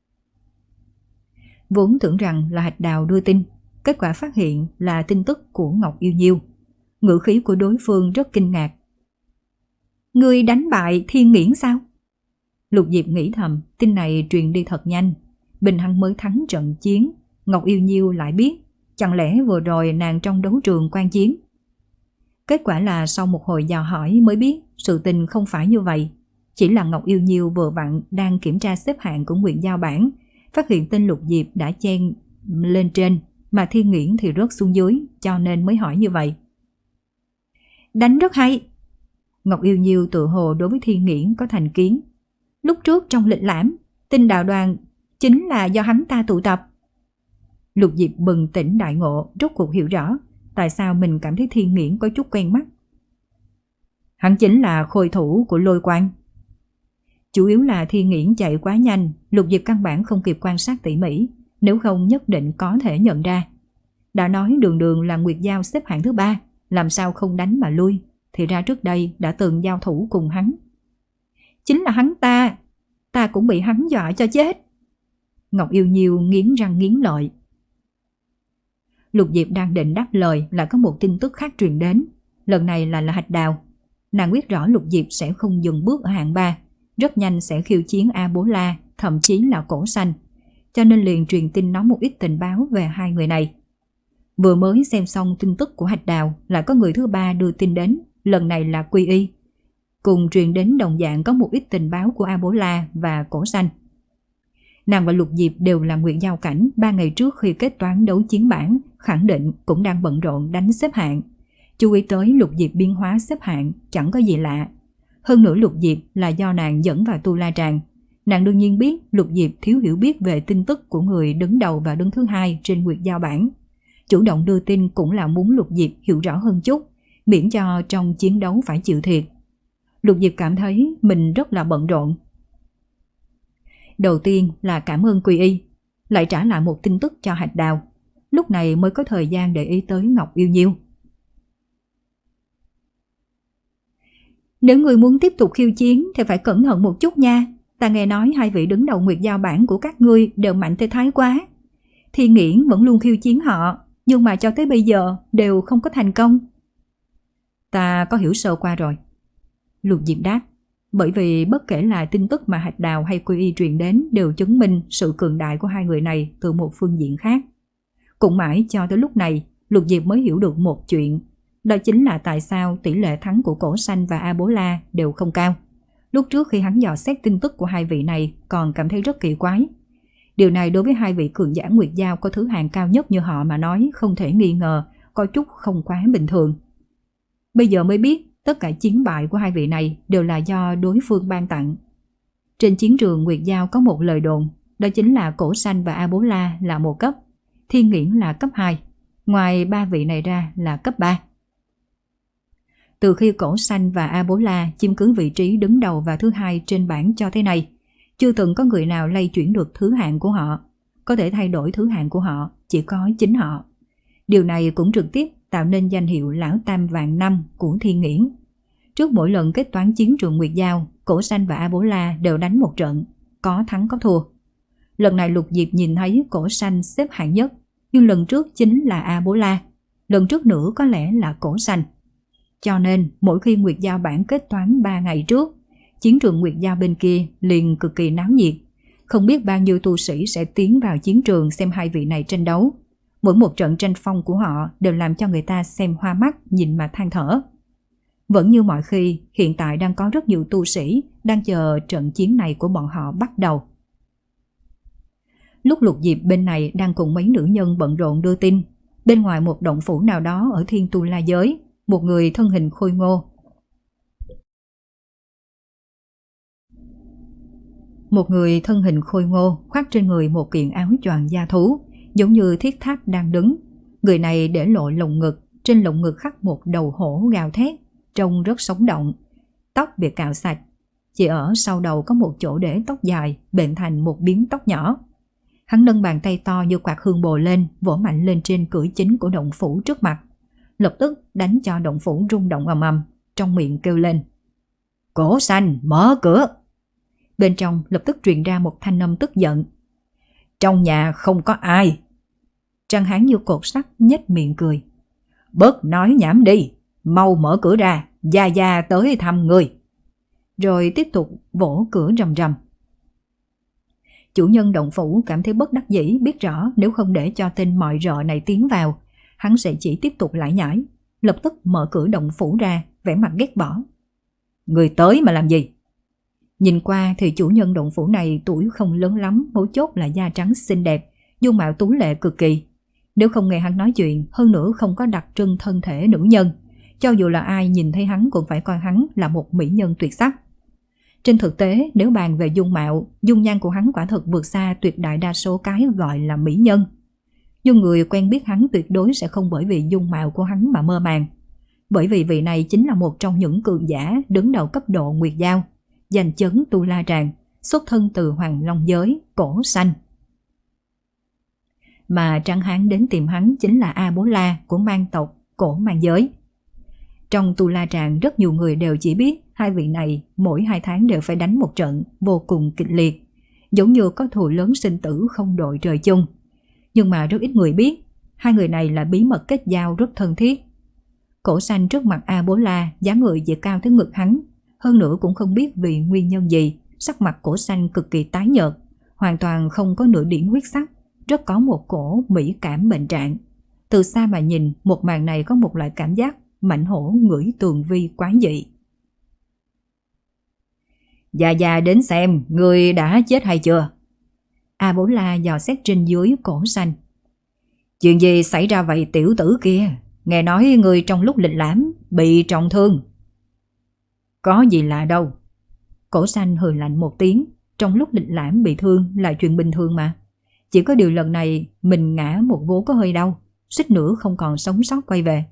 Vốn tưởng rằng là Hạch Đào đưa tin, kết quả phát hiện là tin tức của Ngọc Yêu Nhiêu. Ngữ khí của đối phương rất kinh ngạc. Ngươi đánh bại Thiên Nghiễn sao? Lục Diệp nghĩ thầm, tin này truyền đi thật nhanh. Bình Hằng mới thắng trận chiến, Ngọc Yêu Nhiêu lại biết, chẳng lẽ vừa rồi nàng trong đấu trường quan chiến? Kết quả là sau một hồi dò hỏi mới biết sự tình không phải như vậy. Chỉ là Ngọc Yêu Nhiêu vừa vặn đang kiểm tra xếp hạng của Nguyệt Giao Bảng, phát hiện tên Lục Diệp đã chen lên trên, mà Thiên Nghiễn thì rớt xuống dưới, cho nên mới hỏi như vậy. Đánh rất hay. Ngọc Yêu Nhiêu tự hồ đối với Thiên Nghiễn có thành kiến. Lúc trước trong lịch lãm, tinh đạo đoàn chính là do hắn ta tụ tập. Lục Diệp bừng tỉnh đại ngộ, rốt cuộc hiểu rõ tại sao mình cảm thấy Thiên Nghiễn có chút quen mắt. Hắn chính là khôi thủ của Lôi Quang. Chủ yếu là Thiên Nghiễn chạy quá nhanh, Lục Diệp căn bản không kịp quan sát tỉ mỉ, nếu không nhất định có thể nhận ra. Đã nói đường đường là Nguyệt Giao xếp hạng thứ ba, làm sao không đánh mà lui, thì ra trước đây đã từng giao thủ cùng hắn. Chính là hắn ta, ta cũng bị hắn dọa cho chết. Ngọc Yêu Nhiêu nghiến răng nghiến lợi. Lục Diệp đang định đáp lời là có một tin tức khác truyền đến. Lần này là là Hạch Đào. Nàng biết rõ Lục Diệp sẽ không dừng bước ở hạng ba, rất nhanh sẽ khiêu chiến A Bố La, thậm chí là Cổ Xanh, cho nên liền truyền tin nói một ít tình báo về hai người này. Vừa mới xem xong tin tức của Hạch Đào, lại có người thứ ba đưa tin đến, lần này là Quy Y. Cùng truyền đến đồng dạng có một ít tình báo của A Bố La và Cổ Xanh. Nàng và Lục Diệp đều là Nguyệt Giao cảnh, ba ngày trước khi kết toán đấu chiến bản, khẳng định cũng đang bận rộn đánh xếp hạng. Chú ý tới Lục Diệp biến hóa xếp hạng chẳng có gì lạ. Hơn nữa Lục Diệp là do nàng dẫn vào Tu La Tràng. Nàng đương nhiên biết Lục Diệp thiếu hiểu biết về tin tức của người đứng đầu và đứng thứ hai trên Nguyệt Giao bản. Chủ động đưa tin cũng là muốn Lục Diệp hiểu rõ hơn chút, miễn cho trong chiến đấu phải chịu thiệt. Lục Diệp cảm thấy mình rất là bận rộn. Đầu tiên là cảm ơn Quy Y. lại trả lại một tin tức cho Hạch Đào. Lúc này mới có thời gian để ý tới Ngọc Yêu Nhiêu. Nếu người muốn tiếp tục khiêu chiến thì phải cẩn thận một chút nha. Ta nghe nói hai vị đứng đầu Nguyệt Giao bản của các ngươi đều mạnh tới thái quá. Thiên Nghiễn vẫn luôn khiêu chiến họ, nhưng mà cho tới bây giờ đều không có thành công. Ta có hiểu sơ qua rồi. Lục Diệp đáp, bởi vì bất kể là tin tức mà Hạch Đào hay Quy Y truyền đến đều chứng minh sự cường đại của hai người này từ một phương diện khác. Cũng mãi cho tới lúc này, Lục Diệp mới hiểu được một chuyện, đó chính là tại sao tỷ lệ thắng của Cổ Xanh và A Bố La đều không cao. Lúc trước khi hắn dò xét tin tức của hai vị này còn cảm thấy rất kỳ quái. Điều này đối với hai vị cường giả Nguyệt Giao có thứ hạng cao nhất như họ mà nói không thể nghi ngờ, có chút không quá bình thường. Bây giờ mới biết tất cả chiến bại của hai vị này đều là do đối phương ban tặng. Trên chiến trường Nguyệt Giao có một lời đồn, đó chính là Cổ Xanh và A Bố La là một cấp, Thiên Nghiễn là cấp hai, ngoài ba vị này ra là cấp ba. Từ khi Cổ Xanh và A Bố La chiếm cứ vị trí đứng đầu và thứ hai trên bảng cho thế này, chưa từng có người nào lay chuyển được thứ hạng của họ. Có thể thay đổi thứ hạng của họ chỉ có chính họ. Điều này cũng trực tiếp tạo nên danh hiệu Lão Tam Vạn Năm của Thiên Nghiễn. Trước mỗi lần kết toán chiến trường Nguyệt Giao, Cổ Xanh và A Bố La đều đánh một trận, có thắng có thua. Lần này Lục Diệp nhìn thấy Cổ Xanh xếp hạng nhất, nhưng lần trước chính là A Bố La, lần trước nữa có lẽ là Cổ Xanh. Cho nên mỗi khi Nguyệt Giao bản kết toán ba ngày trước, chiến trường Nguyệt Giao bên kia liền cực kỳ náo nhiệt. Không biết bao nhiêu tu sĩ sẽ tiến vào chiến trường xem hai vị này tranh đấu. Mỗi một trận tranh phong của họ đều làm cho người ta xem hoa mắt, nhìn mà than thở. Vẫn như mọi khi, hiện tại đang có rất nhiều tu sĩ đang chờ trận chiến này của bọn họ bắt đầu. Lúc Lục Diệp bên này đang cùng mấy nữ nhân bận rộn đưa tin, bên ngoài một động phủ nào đó ở Thiên Tu La Giới, một người thân hình khôi ngô. Một người thân hình khôi ngô khoác trên người một kiện áo choàng da thú, giống như thiết tháp đang đứng. Người này để lộ lồng ngực, trên lồng ngực khắc một đầu hổ gào thét, trông rất sống động. Tóc bị cạo sạch, chỉ ở sau đầu có một chỗ để tóc dài bện thành một biếm tóc nhỏ. Hắn nâng bàn tay to như quạt hương bồ lên, vỗ mạnh lên trên cửa chính của động phủ trước mặt, lập tức đánh cho động phủ rung động ầm ầm, trong miệng kêu lên: Cổ Xanh, mở cửa! Bên trong lập tức truyền ra một thanh âm tức giận: Trong nhà không có ai. Trăng Hán như cột sắt nhếch miệng cười: Bớt nói nhảm đi, mau mở cửa ra, gia gia tới thăm người. Rồi tiếp tục vỗ cửa rầm rầm. Chủ nhân động phủ cảm thấy bất đắc dĩ, biết rõ nếu không để cho tên mọi rợ này tiến vào, hắn sẽ chỉ tiếp tục lải nhải, lập tức mở cửa động phủ ra, vẻ mặt ghét bỏ. Người tới mà làm gì? Nhìn qua thì chủ nhân động phủ này tuổi không lớn lắm, mấu chốt là da trắng xinh đẹp, dung mạo tú lệ cực kỳ. Nếu không nghe hắn nói chuyện, hơn nữa không có đặc trưng thân thể nữ nhân, cho dù là ai nhìn thấy hắn cũng phải coi hắn là một mỹ nhân tuyệt sắc. Trên thực tế, nếu bàn về dung mạo, dung nhan của hắn quả thật vượt xa tuyệt đại đa số cái gọi là mỹ nhân. Nhưng người quen biết hắn tuyệt đối sẽ không bởi vì dung mạo của hắn mà mơ màng. Bởi vì vị này chính là một trong những cường giả đứng đầu cấp độ Nguyệt Giao, giành chấn Tu La Tràng, xuất thân từ Hoàng Long Giới, Cổ Xanh. Mà Trăng Hán đến tìm hắn chính là A Bố La của mang tộc Cổ Mang Giới. Trong Tu La Tràng rất nhiều người đều chỉ biết hai vị này mỗi hai tháng đều phải đánh một trận vô cùng kịch liệt, giống như có thù lớn sinh tử không đội trời chung. Nhưng mà rất ít người biết, hai người này là bí mật kết giao rất thân thiết. Cổ Xanh trước mặt A Bố La, dáng người chỉ cao tới ngực hắn, hơn nữa cũng không biết vì nguyên nhân gì, sắc mặt Cổ Xanh cực kỳ tái nhợt, hoàn toàn không có nửa điểm huyết sắc, rất có một cổ mỹ cảm bệnh trạng. Từ xa mà nhìn, một màn này có một loại cảm giác mãnh hổ ngửi tường vi quái dị. Già già đến xem, người đã chết hay chưa? A Bố La dò xét trên dưới Cổ Xanh. Chuyện gì xảy ra vậy tiểu tử kia? Nghe nói người trong lúc lịch lãm bị trọng thương. Có gì lạ đâu. Cổ Xanh hừ lạnh một tiếng, trong lúc lịch lãm bị thương là chuyện bình thường mà. Chỉ có điều lần này mình ngã một vố có hơi đau, suýt nữa không còn sống sót quay về.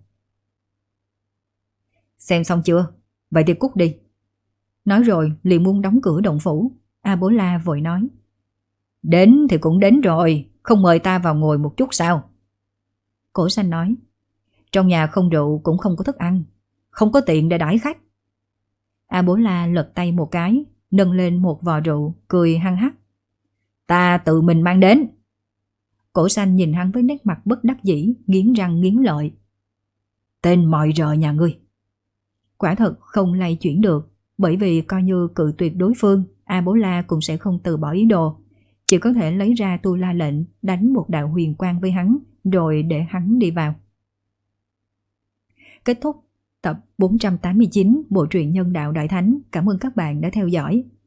Xem xong chưa? Vậy thì cút đi. Nói rồi liền muốn đóng cửa động phủ. A Bố La vội nói: Đến thì cũng đến rồi, không mời ta vào ngồi một chút sao? Cổ Xanh nói, trong nhà không rượu cũng không có thức ăn, không có tiền để đãi khách. A Bố La lật tay một cái, nâng lên một vò rượu, cười hăng hắc. Ta tự mình mang đến. Cổ Xanh nhìn hắn với nét mặt bất đắc dĩ, nghiến răng nghiến lợi. Tên mọi rợ nhà ngươi. Quả thật không lay chuyển được, bởi vì coi như cự tuyệt đối phương, A Bố La cũng sẽ không từ bỏ ý đồ. Chỉ có thể lấy ra tu la lệnh, đánh một đạo huyền quang với hắn, rồi để hắn đi vào. Kết thúc tập bốn trăm tám mươi chín bộ truyện Nhân đạo Đại Thánh. Cảm ơn các bạn đã theo dõi.